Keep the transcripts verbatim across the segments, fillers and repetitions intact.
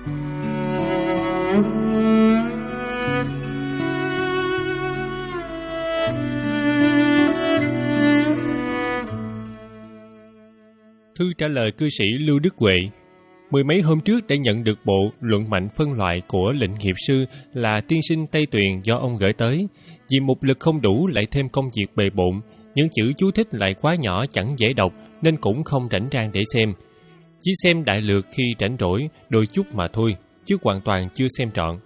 Thư trả lời cư sĩ Lưu Đức Huệ. Mười mấy hôm trước đã nhận được bộ luận mạnh phân loại của lệnh nghiệp sư là tiên sinh Tây Tuyền do ông gửi tới. Vì mục lực không đủ lại thêm công việc bề bộn, những chữ chú thích lại quá nhỏ chẳng dễ đọc nên cũng không rảnh rang để xem. Chỉ xem đại lược khi rảnh rỗi, đôi chút mà thôi, chứ hoàn toàn chưa xem trọn.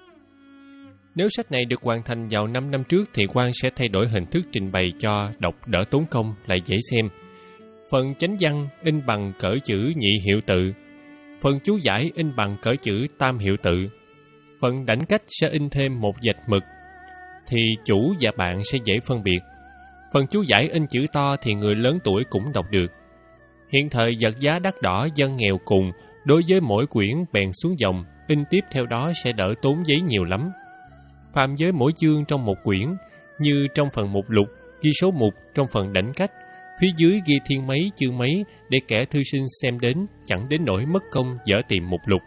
Nếu sách này được hoàn thành vào năm năm trước thì Quang sẽ thay đổi hình thức trình bày cho đọc đỡ tốn công lại dễ xem. Phần chánh văn in bằng cỡ chữ nhị hiệu tự, phần chú giải in bằng cỡ chữ tam hiệu tự. Phần đảnh cách sẽ in thêm một vạch mực, thì chủ và bạn sẽ dễ phân biệt. Phần chú giải in chữ to thì người lớn tuổi cũng đọc được. Hiện thời vật giá đắt đỏ, dân nghèo cùng, đối với mỗi quyển bèn xuống dòng, in tiếp theo đó sẽ đỡ tốn giấy nhiều lắm. Phàm với mỗi chương trong một quyển, như trong phần mục lục, ghi số mục trong phần đảnh cách, phía dưới ghi thiên mấy chương mấy để kẻ thư sinh xem đến, chẳng đến nỗi mất công dở tìm mục lục.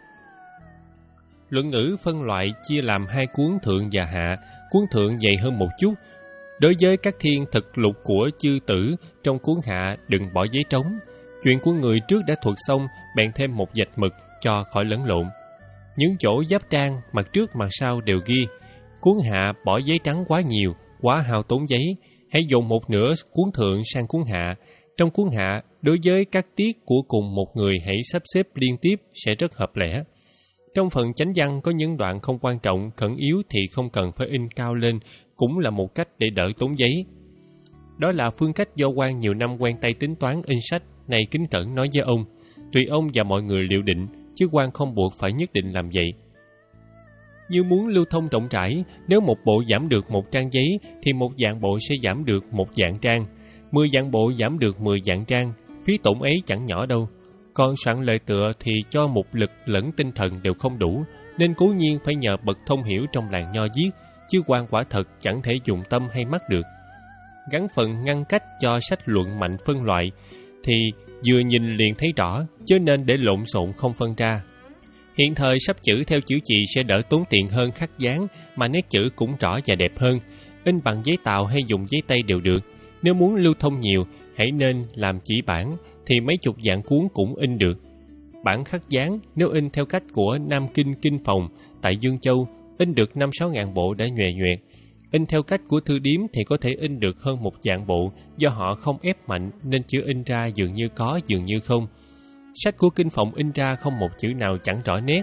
Luận ngữ phân loại chia làm hai cuốn thượng và hạ, cuốn thượng dày hơn một chút. Đối với các thiên thực lục của chư tử, trong cuốn hạ đừng bỏ giấy trống. Chuyện của người trước đã thuật xong, bèn thêm một vạch mực cho khỏi lẫn lộn. Những chỗ giáp trang, mặt trước mặt sau đều ghi. Cuốn hạ bỏ giấy trắng quá nhiều, quá hao tốn giấy. Hãy dồn một nửa cuốn thượng sang cuốn hạ. Trong cuốn hạ, đối với các tiết của cùng một người hãy sắp xếp liên tiếp sẽ rất hợp lẽ. Trong phần chánh văn có những đoạn không quan trọng, khẩn yếu thì không cần phải in cao lên, cũng là một cách để đỡ tốn giấy. Đó là phương cách do Quang nhiều năm quen tay tính toán in sách, này kính cẩn nói với ông. Tùy ông và mọi người liệu định, chứ Quang không buộc phải nhất định làm vậy. Như muốn lưu thông rộng rãi, nếu một bộ giảm được một trang giấy, thì một dạng bộ sẽ giảm được một dạng trang. Mười dạng bộ giảm được mười dạng trang, phí tổn ấy chẳng nhỏ đâu. Còn soạn lời tựa thì cho mục lực lẫn tinh thần đều không đủ, nên cố nhiên phải nhờ bậc thông hiểu trong làng nho viết, chứ Quang quả thật chẳng thể dùng tâm hay mắt được. Gắn phần ngăn cách cho sách luận mạnh phân loại, thì vừa nhìn liền thấy rõ, chứ nên để lộn xộn không phân ra. Hiện thời sắp chữ theo chữ chì sẽ đỡ tốn tiền hơn khắc dán, mà nét chữ cũng rõ và đẹp hơn. In bằng giấy tàu hay dùng giấy tây đều được. Nếu muốn lưu thông nhiều, hãy nên làm chỉ bản, thì mấy chục dạng cuốn cũng in được. Bản khắc dán, nếu in theo cách của Nam Kinh Kinh Phòng tại Dương Châu, in được năm sáu ngàn bộ đã nhòe nhoẹt. In theo cách của Thư Điếm thì có thể in được hơn một dạng bộ, do họ không ép mạnh nên chữ in ra dường như có, dường như không. Sách của Kinh Phòng in ra không một chữ nào chẳng rõ nét.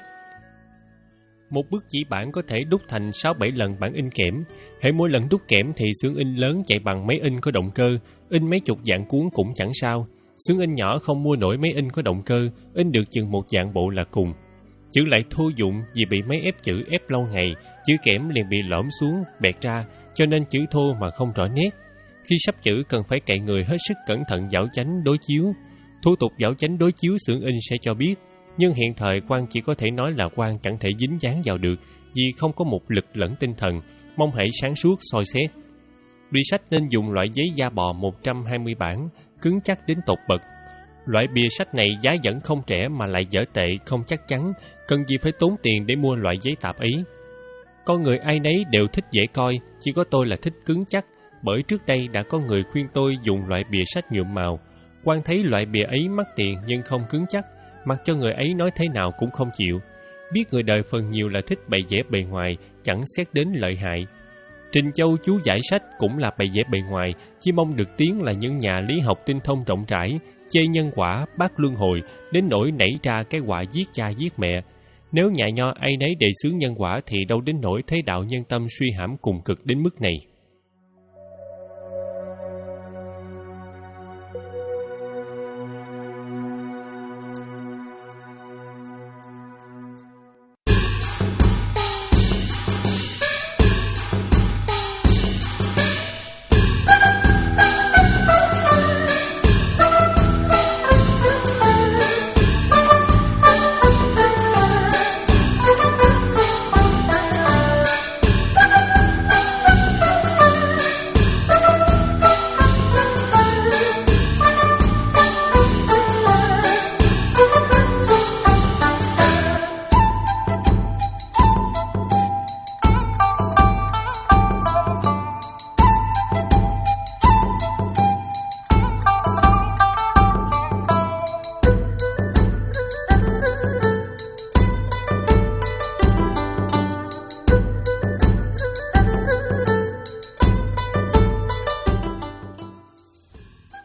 Một bức chỉ bản có thể đúc thành sáu bảy lần bản in kẽm. Hễ mỗi lần đúc kẽm thì xưởng in lớn chạy bằng máy in có động cơ, in mấy chục dạng cuốn cũng chẳng sao. Xưởng in nhỏ không mua nổi máy in có động cơ, in được chừng một dạng bộ là cùng. Chữ lại thô dụng vì bị máy ép chữ ép lâu ngày, chữ kẽm liền bị lõm xuống, bẹt ra, cho nên chữ thô mà không rõ nét. Khi sắp chữ cần phải cậy người hết sức cẩn thận giảo chánh đối chiếu. Thủ tục giảo chánh đối chiếu xưởng in sẽ cho biết, nhưng hiện thời Quang chỉ có thể nói là Quang chẳng thể dính dáng vào được, vì không có một lực lẫn tinh thần, mong hãy sáng suốt soi xét. Bìa sách nên dùng loại giấy da bò một trăm hai mươi bản, cứng chắc đến tột bậc. Loại bìa sách này giá vẫn không rẻ mà lại dở tệ, không chắc chắn, cần gì phải tốn tiền để mua loại giấy tạp ấy. Con người ai nấy đều thích dễ coi, chỉ có tôi là thích cứng chắc, bởi trước đây đã có người khuyên tôi dùng loại bìa sách nhuộm màu. Quang thấy loại bìa ấy mắc tiền nhưng không cứng chắc, mặc cho người ấy nói thế nào cũng không chịu. Biết người đời phần nhiều là thích bày vẽ bề ngoài, chẳng xét đến lợi hại. Trình Châu chú giải sách cũng là bày vẽ bề ngoài, chỉ mong được tiếng là những nhà lý học tinh thông rộng rãi, chê nhân quả, bác luân hồi, đến nỗi nảy ra cái họa giết cha giết mẹ. Nếu nhà nho ai nấy đề xướng nhân quả thì đâu đến nỗi thế đạo nhân tâm suy hãm cùng cực đến mức này.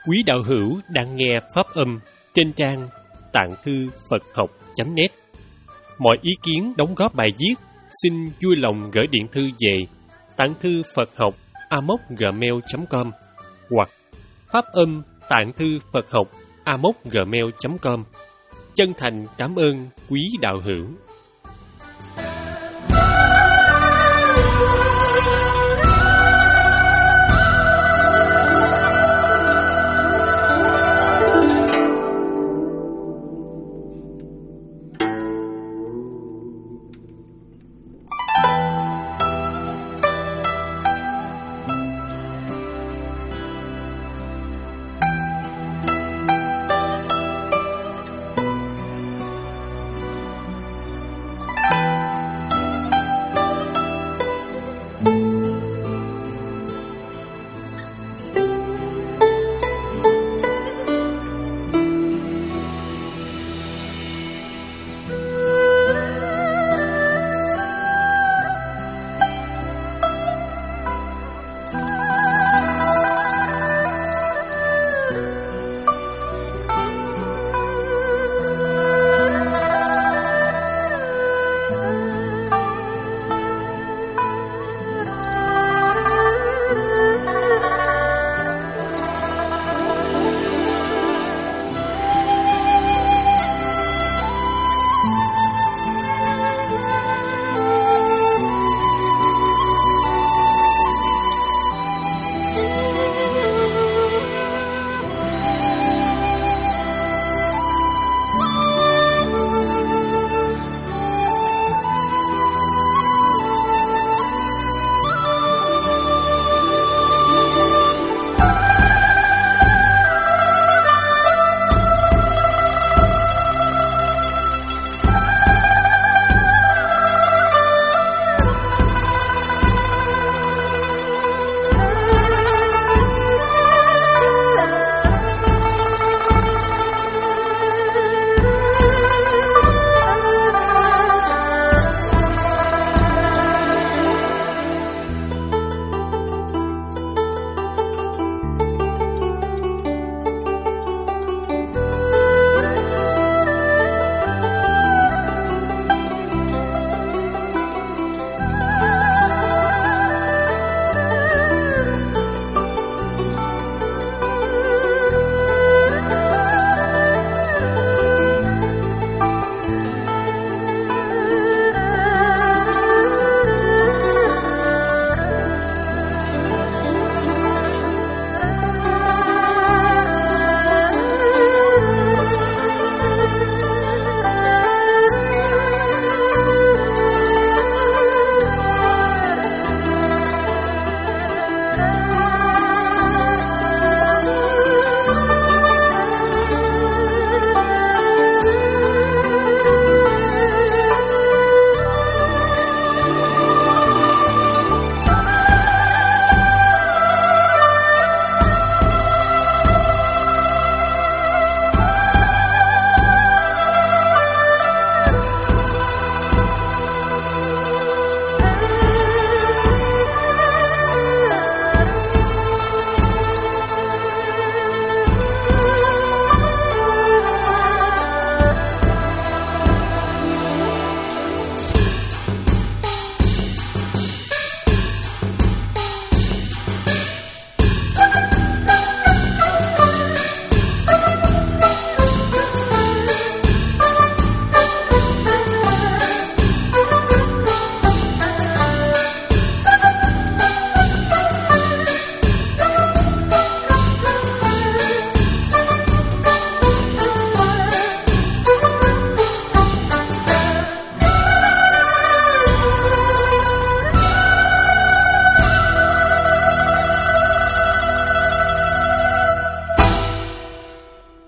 Quý đạo hữu đang nghe pháp âm trên trang tạng thư Phật học chấm net. Mọi ý kiến đóng góp bài viết xin vui lòng gửi điện thư về tạng thư Phật học a mốc gmail chấm com hoặc pháp âm tạng thư Phật học a mốc gmail chấm com. Chân thành cảm ơn quý đạo hữu.